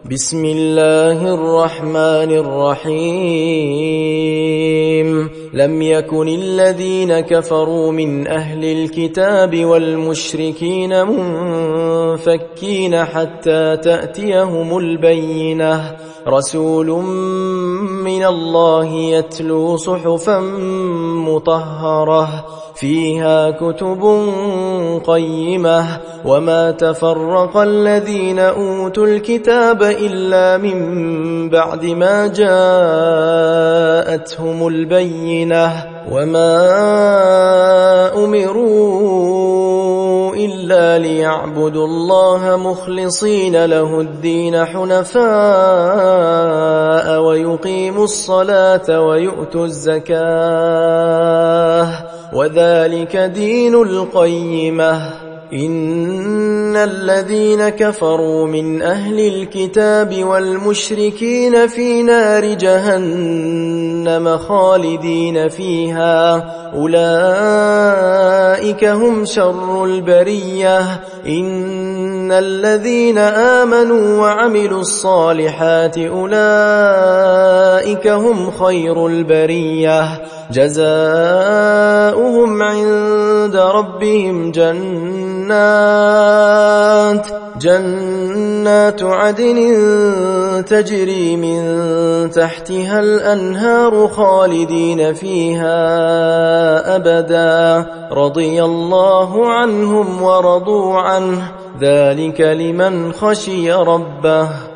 بسم الله الرحمن الرحيم لم يكن الذين كفروا من أهل الكتاب والمشركين منفكين حتى تأتيهم البينة رسول من الله يتلو صحفا مطهرة فيها كتب قيمة وما تفرق الذين أوتوا الكتاب إلا من بعد ما جاءتهم البينة وما أمروا إلا ليعبدوا الله مخلصين له الدين حنفاء ويقيموا الصلاة ويؤتوا الزكاة وذلك دين القيمة إن الذين كفروا من أهل الكتاب والمشركين في نار جهنم خالدين فيها أولئك هم شر البرية إن الذين آمنوا وعملوا الصالحات أولئك هم خير البرية جزاؤهم عند ربهم جنات عدن تجري من تحتها الأنهار خالدين فيها أبدا رضي الله عنهم ورضوا عنه ذلك لمن خشي ربه